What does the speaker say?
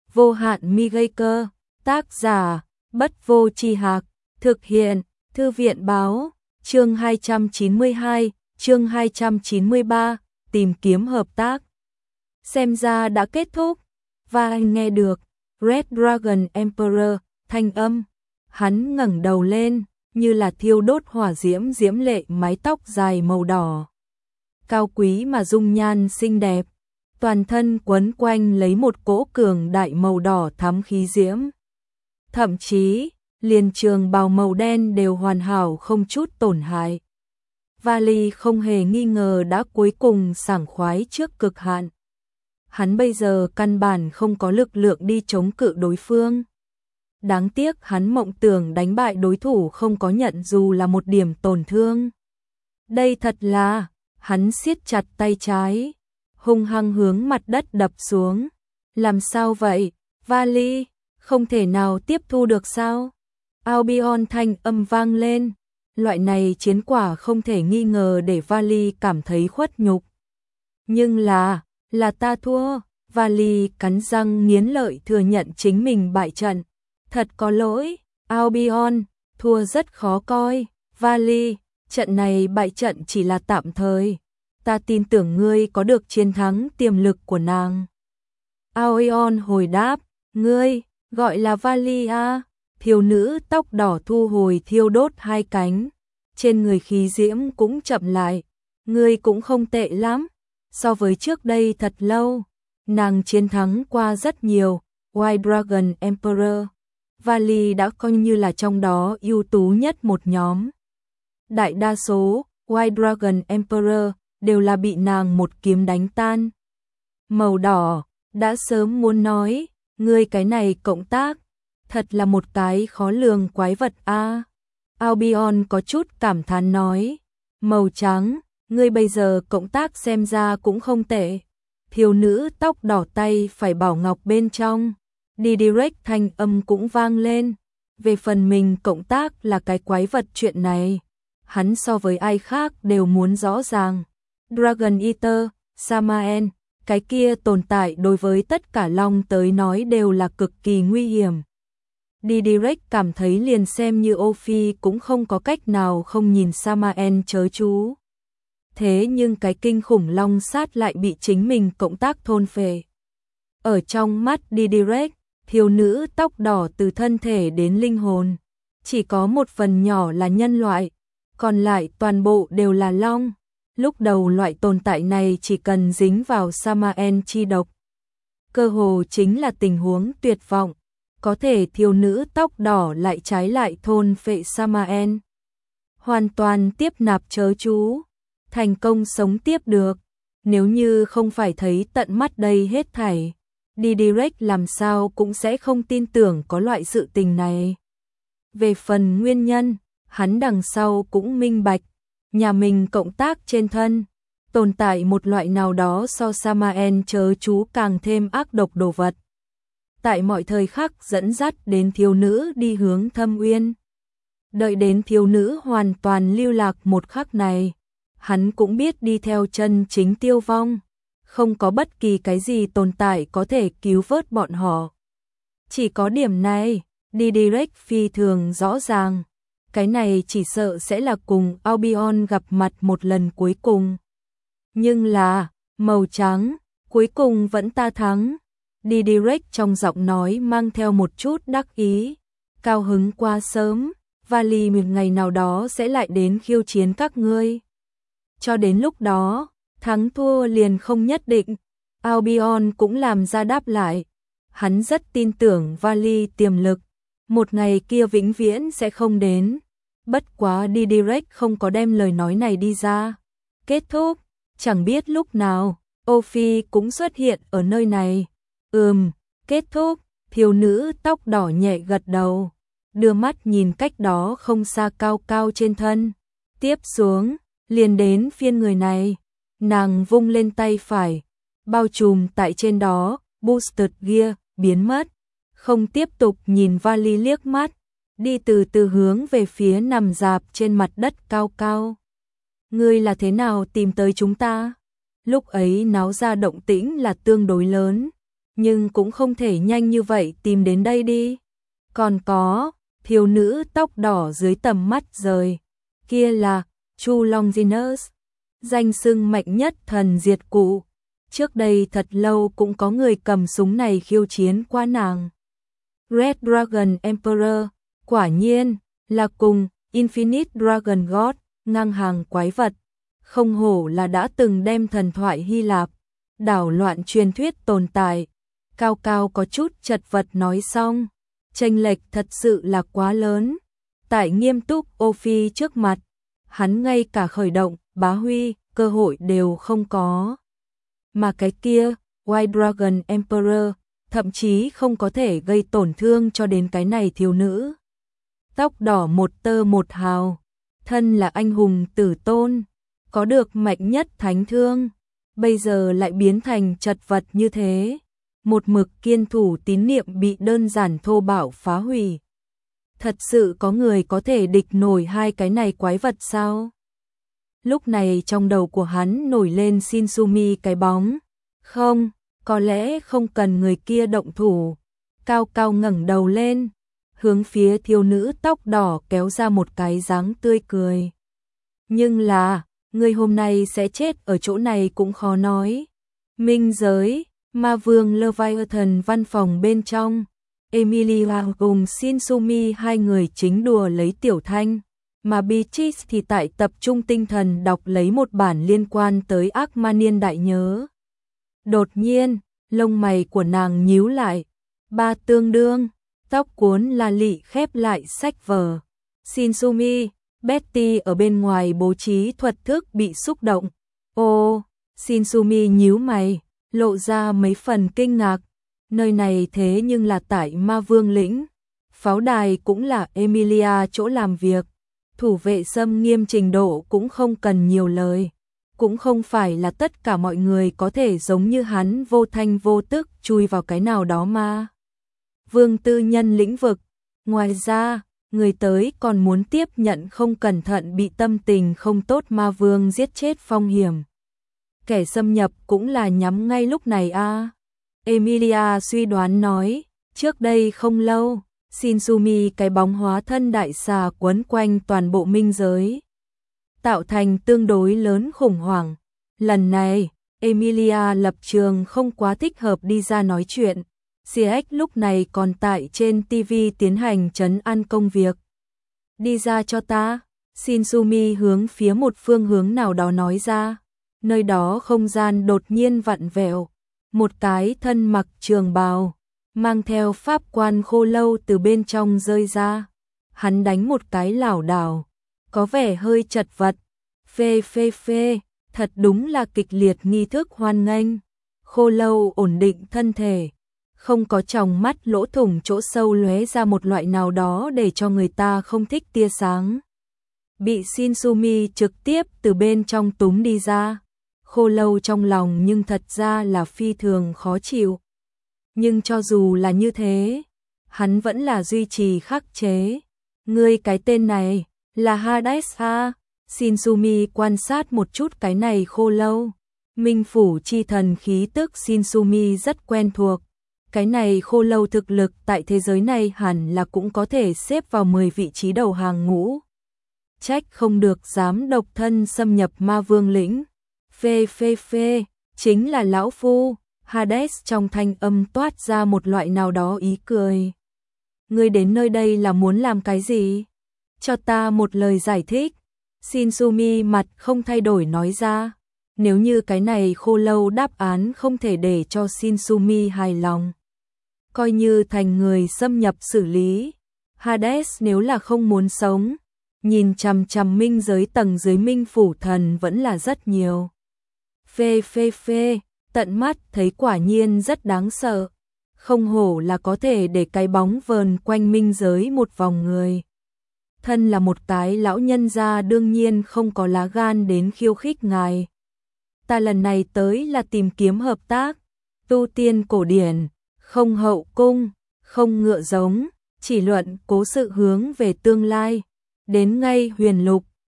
vô hạn mi gây cơ, tác giả, Bất Vô Tri Hạc, thực hiện, Thư viện báo, chương 292, chương 293, tìm kiếm hợp tác. Xem ra đã kết thúc, và anh nghe được Red Dragon Emperor thanh âm, hắn ngẩng đầu lên, như là thiêu đốt hỏa diễm diễm lệ, mái tóc dài màu đỏ, cao quý mà dung nhan xinh đẹp, toàn thân quấn quanh lấy một cỗ cường đại màu đỏ thắm khí diễm. Thậm chí, liền trường bào màu đen đều hoàn hảo không chút tổn hại. Vali không hề nghi ngờ đã cuối cùng sảng khoái trước cực hạn. Hắn bây giờ căn bản không có lực lượng đi chống cự đối phương. Đáng tiếc hắn mộng tưởng đánh bại đối thủ không có nhận dù là một điểm tổn thương. Đây thật là, hắn siết chặt tay trái, hung hăng hướng mặt đất đập xuống. Làm sao vậy, Vali, không thể nào tiếp thu được sao? Albion thanh âm vang lên, loại này chiến quả không thể nghi ngờ để Vali cảm thấy khuất nhục. Nhưng là ta thua, Vali cắn răng nghiến lợi thừa nhận chính mình bại trận. Thật có lỗi, Albion, thua rất khó coi, Vali, trận này bại trận chỉ là tạm thời. Ta tin tưởng ngươi có được chiến thắng tiềm lực của nàng. Albion hồi đáp, ngươi, gọi là Vali à? Thiếu nữ tóc đỏ thu hồi thiêu đốt hai cánh, trên người khí diễm cũng chậm lại, ngươi cũng không tệ lắm, so với trước đây thật lâu, nàng chiến thắng qua rất nhiều, White Dragon Emperor, Vali đã coi như là trong đó ưu tú nhất một nhóm. Đại đa số, White Dragon Emperor, đều là bị nàng một kiếm đánh tan. Màu đỏ, đã sớm muốn nói, ngươi cái này cộng tác, thật là một cái khó lường quái vật a. Albion có chút cảm thán nói, màu trắng, ngươi bây giờ cộng tác xem ra cũng không tệ. Thiếu nữ tóc đỏ tay phải bảo ngọc bên trong, đi direct thanh âm cũng vang lên. Về phần mình cộng tác là cái quái vật chuyện này, hắn so với ai khác đều muốn rõ ràng. Dragon Eater, Samael, cái kia tồn tại đối với tất cả long tới nói đều là cực kỳ nguy hiểm. Đi direct cảm thấy liền xem như Ophi cũng không có cách nào không nhìn Samael chớ chú. Thế nhưng cái kinh khủng long sát lại bị chính mình cộng tác thôn phệ. Ở trong mắt đi direct, thiếu nữ tóc đỏ từ thân thể đến linh hồn, chỉ có một phần nhỏ là nhân loại, còn lại toàn bộ đều là long. Lúc đầu loại tồn tại này chỉ cần dính vào Samael chi độc, cơ hồ chính là tình huống tuyệt vọng. Có thể thiếu nữ tóc đỏ lại trái lại thôn phệ Samael, hoàn toàn tiếp nạp chớ chú, thành công sống tiếp được. Nếu như không phải thấy tận mắt đây hết thảy, đi direct làm sao cũng sẽ không tin tưởng có loại sự tình này. Về phần nguyên nhân, hắn đằng sau cũng minh bạch, nhà mình cộng tác trên thân, tồn tại một loại nào đó so Samael chớ chú càng thêm ác độc đồ vật. Tại mọi thời khắc dẫn dắt đến thiếu nữ đi hướng thâm uyên. Đợi đến thiếu nữ hoàn toàn lưu lạc một khắc này, hắn cũng biết đi theo chân chính tiêu vong, không có bất kỳ cái gì tồn tại có thể cứu vớt bọn họ. Chỉ có điểm này, đi direct phi thường rõ ràng, cái này chỉ sợ sẽ là cùng Albion gặp mặt một lần cuối cùng. Nhưng là, màu trắng, cuối cùng vẫn ta thắng. Đi direct trong giọng nói mang theo một chút đắc ý, cao hứng quá sớm, Vali một ngày nào đó sẽ lại đến khiêu chiến các ngươi. Cho đến lúc đó, thắng thua liền không nhất định. Albion cũng làm ra đáp lại, hắn rất tin tưởng Vali tiềm lực, một ngày kia vĩnh viễn sẽ không đến. Bất quá đi direct không có đem lời nói này đi ra. Kết thúc, chẳng biết lúc nào, Ophi cũng xuất hiện ở nơi này. Kết thúc, thiếu nữ tóc đỏ nhẹ gật đầu, đưa mắt nhìn cách đó không xa cao cao trên thân. Tiếp xuống, liền đến phiên người này, nàng vung lên tay phải, bao trùm tại trên đó, boosted gear, biến mất, không tiếp tục nhìn Vali liếc mắt, đi từ từ hướng về phía nằm rạp trên mặt đất cao cao. Ngươi là thế nào tìm tới chúng ta? Lúc ấy náo ra động tĩnh là tương đối lớn. nhưng cũng không thể nhanh như vậy tìm đến đây đi. Còn có, thiếu nữ tóc đỏ dưới tầm mắt rời, kia là Chu Longinus, danh xưng mạnh nhất thần diệt cụ. Trước đây thật lâu cũng có người cầm súng này khiêu chiến qua nàng. Red Dragon Emperor, quả nhiên là cùng Infinite Dragon God ngang hàng quái vật, không hổ là đã từng đem thần thoại Hy Lạp đảo loạn truyền thuyết tồn tại. Cao Cao có chút chật vật nói xong, chênh lệch thật sự là quá lớn. Tại nghiêm túc Ô Phi trước mặt, hắn ngay cả khởi động bá huy cơ hội đều không có. Mà cái kia, White Dragon Emperor, thậm chí không có thể gây tổn thương cho đến cái này thiếu nữ. Tóc đỏ một tơ một hào, thân là anh hùng tử tôn, có được mạnh nhất thánh thương, bây giờ lại biến thành chật vật như thế. Một mực kiên thủ tín niệm bị đơn giản thô bạo phá hủy. Thật sự có người có thể địch nổi hai cái này quái vật sao? Lúc này trong đầu của hắn nổi lên Shinsumi cái bóng. Không, có lẽ không cần người kia động thủ. Cao Cao ngẩng đầu lên, hướng phía thiếu nữ tóc đỏ kéo ra một cái dáng tươi cười. Nhưng là, người hôm nay sẽ chết ở chỗ này cũng khó nói. Minh giới, Ma Vương Leviathan văn phòng bên trong, Emilia cùng Shinsumi hai người chính đùa lấy Tiểu Thanh, mà Beatrice thì tại tập trung tinh thần đọc lấy một bản liên quan tới ác ma niên đại nhớ. Đột nhiên, lông mày của nàng nhíu lại, ba tương đương, tóc cuốn la lị khép lại sách vở. Shinsumi, Betty ở bên ngoài bố trí thuật thức bị xúc động. Ô, Shinsumi nhíu mày, lộ ra mấy phần kinh ngạc. Nơi này thế nhưng là tại Ma Vương lĩnh, pháo đài cũng là Emilia chỗ làm việc, thủ vệ xâm nghiêm trình độ cũng không cần nhiều lời, cũng không phải là tất cả mọi người có thể giống như hắn vô thanh vô tức chui vào cái nào đó Ma Vương tư nhân lĩnh vực. Ngoài ra, người tới còn muốn tiếp nhận không cẩn thận bị tâm tình không tốt Ma Vương giết chết phong hiểm. Kẻ xâm nhập cũng là nhắm ngay lúc này a. Emilia suy đoán nói, trước đây không lâu, Shinsumi cái bóng hóa thân đại xà quấn quanh toàn bộ minh giới, tạo thành tương đối lớn khủng hoảng. Lần này, Emilia lập trường không quá thích hợp đi ra nói chuyện. CX lúc này còn tại trên TV tiến hành trấn an công việc. Đi ra cho ta, Shinsumi hướng phía một phương hướng nào đó nói ra. Nơi đó không gian đột nhiên vặn vẹo, một cái thân mặc trường bào, mang theo pháp quan khô lâu từ bên trong rơi ra. Hắn đánh một cái lảo đảo, có vẻ hơi chật vật. Phê phê phê, thật đúng là kịch liệt nghi thức hoan nghênh. Khô lâu ổn định thân thể, không có tròng mắt lỗ thủng chỗ sâu lóe ra một loại nào đó để cho người ta không thích tia sáng. Bị Shinsumi trực tiếp từ bên trong túm đi ra. Khô lâu trong lòng nhưng thật ra là phi thường khó chịu. Nhưng cho dù là như thế, hắn vẫn là duy trì khắc chế. Ngươi cái tên này là Hades ha? Shinsumi quan sát một chút cái này khô lâu. Minh phủ chi thần khí tức Shinsumi rất quen thuộc. Cái này khô lâu thực lực tại thế giới này hẳn là cũng có thể xếp vào 10 vị trí đầu hàng ngũ. Trách không được dám độc thân xâm nhập Ma Vương lĩnh. Phê phê phê, chính là lão phu. Hades trong thanh âm toát ra một loại nào đó ý cười. Ngươi đến nơi đây là muốn làm cái gì? Cho ta một lời giải thích. Shinsumi mặt không thay đổi nói ra. Nếu như cái này khô lâu đáp án không thể để cho Shinsumi hài lòng, coi như thành người xâm nhập xử lý. Hades nếu là không muốn sống, nhìn chằm chằm minh giới tầng dưới minh phủ thần vẫn là rất nhiều. Phê phê phê, tận mắt thấy quả nhiên rất đáng sợ. Không hổ là có thể để cái bóng vờn quanh minh giới một vòng người. Thân là một cái lão nhân gia đương nhiên không có lá gan đến khiêu khích ngài. Ta lần này tới là tìm kiếm hợp tác, tu tiên cổ điển, không hậu cung, không ngựa giống, chỉ luận cố sự hướng về tương lai. Đến ngay huyền lục,